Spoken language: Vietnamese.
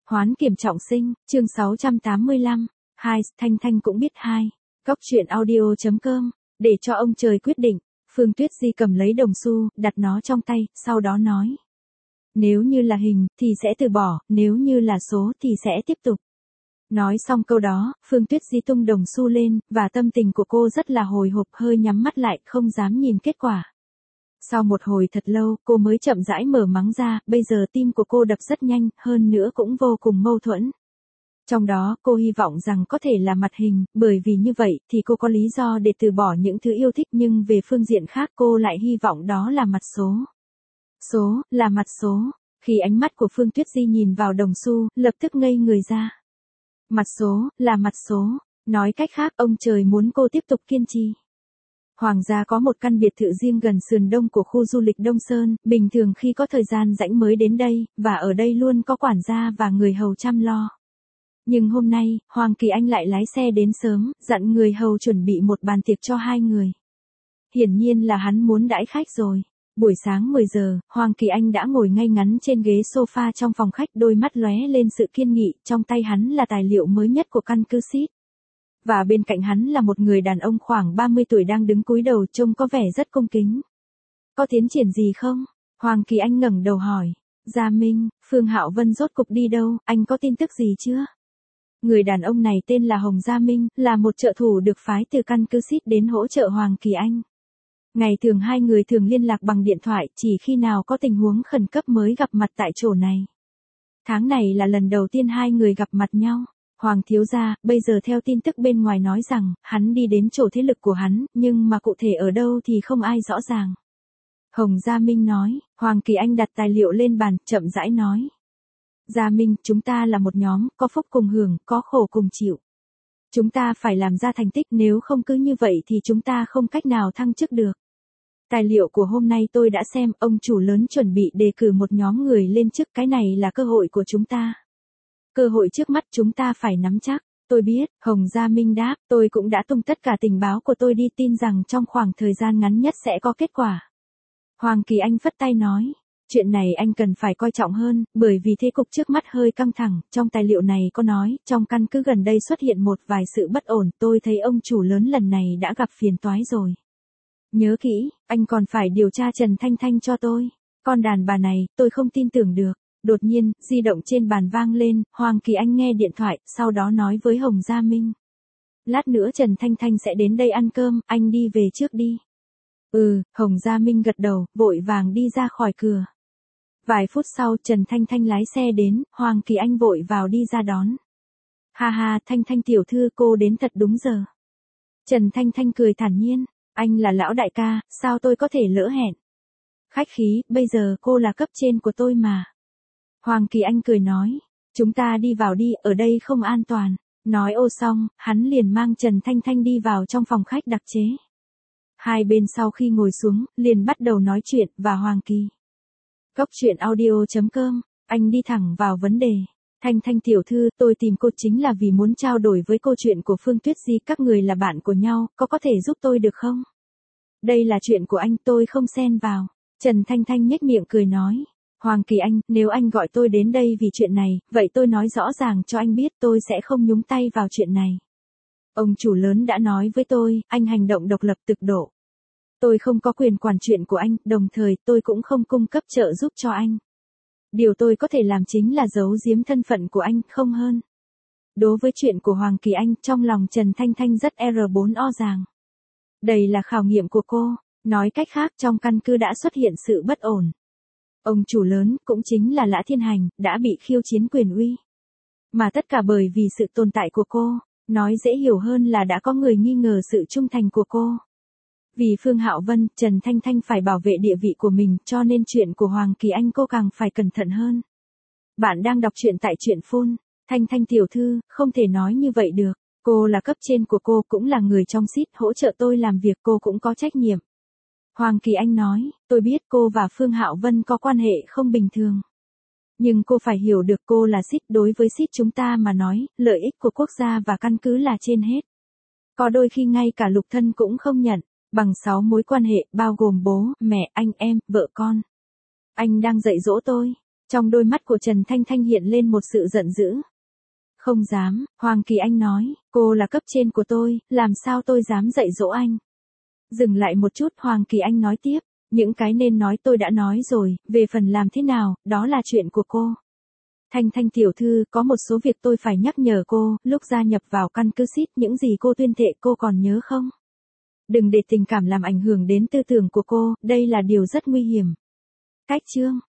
Hoán kiểm trọng sinh, chương 685. Hai, Thanh Thanh cũng biết hai. Góc truyện audio.com. Để cho ông trời quyết định, Phương Tuyết Di cầm lấy đồng xu, đặt nó trong tay, sau đó nói. Nếu như là hình, thì sẽ từ bỏ, nếu như là số thì sẽ tiếp tục. Nói xong câu đó, Phương Tuyết Di tung đồng xu lên, và tâm tình của cô rất là hồi hộp, hơi nhắm mắt lại, không dám nhìn kết quả. Sau một hồi thật lâu, cô mới chậm rãi mở mắng ra, bây giờ tim của cô đập rất nhanh, hơn nữa cũng vô cùng mâu thuẫn. Trong đó, cô hy vọng rằng có thể là mặt hình, bởi vì như vậy, thì cô có lý do để từ bỏ những thứ yêu thích, nhưng về phương diện khác cô lại hy vọng đó là mặt số. Số, là mặt số. Khi ánh mắt của Phương Tuyết Di nhìn vào đồng xu, lập tức ngây người ra. Mặt số, là mặt số. Nói cách khác, ông trời muốn cô tiếp tục kiên trì. Hoàng gia có một căn biệt thự riêng gần sườn đông của khu du lịch Đông Sơn, bình thường khi có thời gian rảnh mới đến đây, và ở đây luôn có quản gia và người hầu chăm lo. Nhưng hôm nay, Hoàng Kỳ Anh lại lái xe đến sớm, dặn người hầu chuẩn bị một bàn tiệc cho hai người. Hiển nhiên là hắn muốn đãi khách rồi. Buổi sáng 10 giờ, Hoàng Kỳ Anh đã ngồi ngay ngắn trên ghế sofa trong phòng khách, đôi mắt lóe lên sự kiên nghị, trong tay hắn là tài liệu mới nhất của căn cứ SIT. Và bên cạnh hắn là một người đàn ông khoảng 30 tuổi đang đứng cúi đầu, trông có vẻ rất cung kính. Có tiến triển gì không? Hoàng Kỳ Anh ngẩng đầu hỏi. Gia Minh, Phương Hạo Vân rốt cục đi đâu, anh có tin tức gì chưa? Người đàn ông này tên là Hồng Gia Minh, là một trợ thủ được phái từ căn cứ SIT đến hỗ trợ Hoàng Kỳ Anh. Ngày thường hai người thường liên lạc bằng điện thoại, chỉ khi nào có tình huống khẩn cấp mới gặp mặt tại chỗ này. Tháng này là lần đầu tiên hai người gặp mặt nhau. Hoàng thiếu gia, bây giờ theo tin tức bên ngoài nói rằng, hắn đi đến chỗ thế lực của hắn, nhưng mà cụ thể ở đâu thì không ai rõ ràng. Hồng Gia Minh nói. Hoàng Kỳ Anh đặt tài liệu lên bàn, chậm rãi nói. Gia Minh, chúng ta là một nhóm, có phúc cùng hưởng, có khổ cùng chịu. Chúng ta phải làm ra thành tích, nếu không cứ như vậy thì chúng ta không cách nào thăng chức được. Tài liệu của hôm nay tôi đã xem, ông chủ lớn chuẩn bị đề cử một nhóm người lên chức, cái này là cơ hội của chúng ta. Cơ hội trước mắt chúng ta phải nắm chắc. Tôi biết, Hồng Gia Minh đáp, tôi cũng đã tung tất cả tình báo của tôi đi, tin rằng trong khoảng thời gian ngắn nhất sẽ có kết quả. Hoàng Kỳ Anh phất tay nói, chuyện này anh cần phải coi trọng hơn, bởi vì thế cục trước mắt hơi căng thẳng, trong tài liệu này có nói, trong căn cứ gần đây xuất hiện một vài sự bất ổn, tôi thấy ông chủ lớn lần này đã gặp phiền toái rồi. Nhớ kỹ, anh còn phải điều tra Trần Thanh Thanh cho tôi. Con đàn bà này, tôi không tin tưởng được. Đột nhiên, di động trên bàn vang lên, Hoàng Kỳ Anh nghe điện thoại, sau đó nói với Hồng Gia Minh. Lát nữa Trần Thanh Thanh sẽ đến đây ăn cơm, anh đi về trước đi. Hồng Gia Minh gật đầu, vội vàng đi ra khỏi cửa. Vài phút sau, Trần Thanh Thanh lái xe đến, Hoàng Kỳ Anh vội vào đi ra đón. Ha ha, Thanh Thanh tiểu thư, cô đến thật đúng giờ. Trần Thanh Thanh cười thản nhiên, anh là lão đại ca, sao tôi có thể lỡ hẹn. Khách khí, bây giờ cô là cấp trên của tôi mà. Hoàng Kỳ Anh cười nói, chúng ta đi vào đi, ở đây không an toàn. Nói ô xong, hắn liền mang Trần Thanh Thanh đi vào trong phòng khách đặc chế. Hai bên sau khi ngồi xuống, liền bắt đầu nói chuyện, và Hoàng Kỳ. Góc truyện audio.com, anh đi thẳng vào vấn đề. Thanh Thanh tiểu thư, tôi tìm cô chính là vì muốn trao đổi với câu chuyện của Phương Tuyết Di, các người là bạn của nhau, có thể giúp tôi được không? Đây là chuyện của anh, tôi không xen vào. Trần Thanh Thanh nhếch miệng cười nói. Hoàng Kỳ Anh, nếu anh gọi tôi đến đây vì chuyện này, vậy tôi nói rõ ràng cho anh biết tôi sẽ không nhúng tay vào chuyện này. Ông chủ lớn đã nói với tôi, anh hành động độc lập cực độ. Tôi không có quyền quản chuyện của anh, đồng thời tôi cũng không cung cấp trợ giúp cho anh. Điều tôi có thể làm chính là giấu giếm thân phận của anh, không hơn. Đối với chuyện của Hoàng Kỳ Anh, trong lòng Trần Thanh Thanh rất R4O ràng. Đây là khảo nghiệm của cô, nói cách khác trong căn cứ đã xuất hiện sự bất ổn. Ông chủ lớn, cũng chính là Lã Thiên Hành, đã bị khiêu chiến quyền uy. Mà tất cả bởi vì sự tồn tại của cô, nói dễ hiểu hơn là đã có người nghi ngờ sự trung thành của cô. Vì Phương Hạo Vân, Trần Thanh Thanh phải bảo vệ địa vị của mình, cho nên chuyện của Hoàng Kỳ Anh cô càng phải cẩn thận hơn. Bạn đang đọc truyện tại truyện phun. Thanh Thanh tiểu thư, không thể nói như vậy được. Cô là cấp trên của cô, cũng là người trong SIT, hỗ trợ tôi làm việc, cô cũng có trách nhiệm. Hoàng Kỳ Anh nói, tôi biết cô và Phương Hạo Vân có quan hệ không bình thường. Nhưng cô phải hiểu được cô là SIT, đối với SIT chúng ta mà nói, lợi ích của quốc gia và căn cứ là trên hết. Có đôi khi ngay cả lục thân cũng không nhận, bằng 6 mối quan hệ, bao gồm bố, mẹ, anh em, vợ con. Anh đang dạy dỗ tôi. Trong đôi mắt của Trần Thanh Thanh hiện lên một sự giận dữ. Không dám, Hoàng Kỳ Anh nói, cô là cấp trên của tôi, làm sao tôi dám dạy dỗ anh. Dừng lại một chút, Hoàng Kỳ Anh nói tiếp, những cái nên nói tôi đã nói rồi, về phần làm thế nào, đó là chuyện của cô. Thanh Thanh tiểu thư, có một số việc tôi phải nhắc nhở cô, lúc gia nhập vào căn cứ SIT những gì cô tuyên thệ cô còn nhớ không? Đừng để tình cảm làm ảnh hưởng đến tư tưởng của cô, đây là điều rất nguy hiểm. Cách chương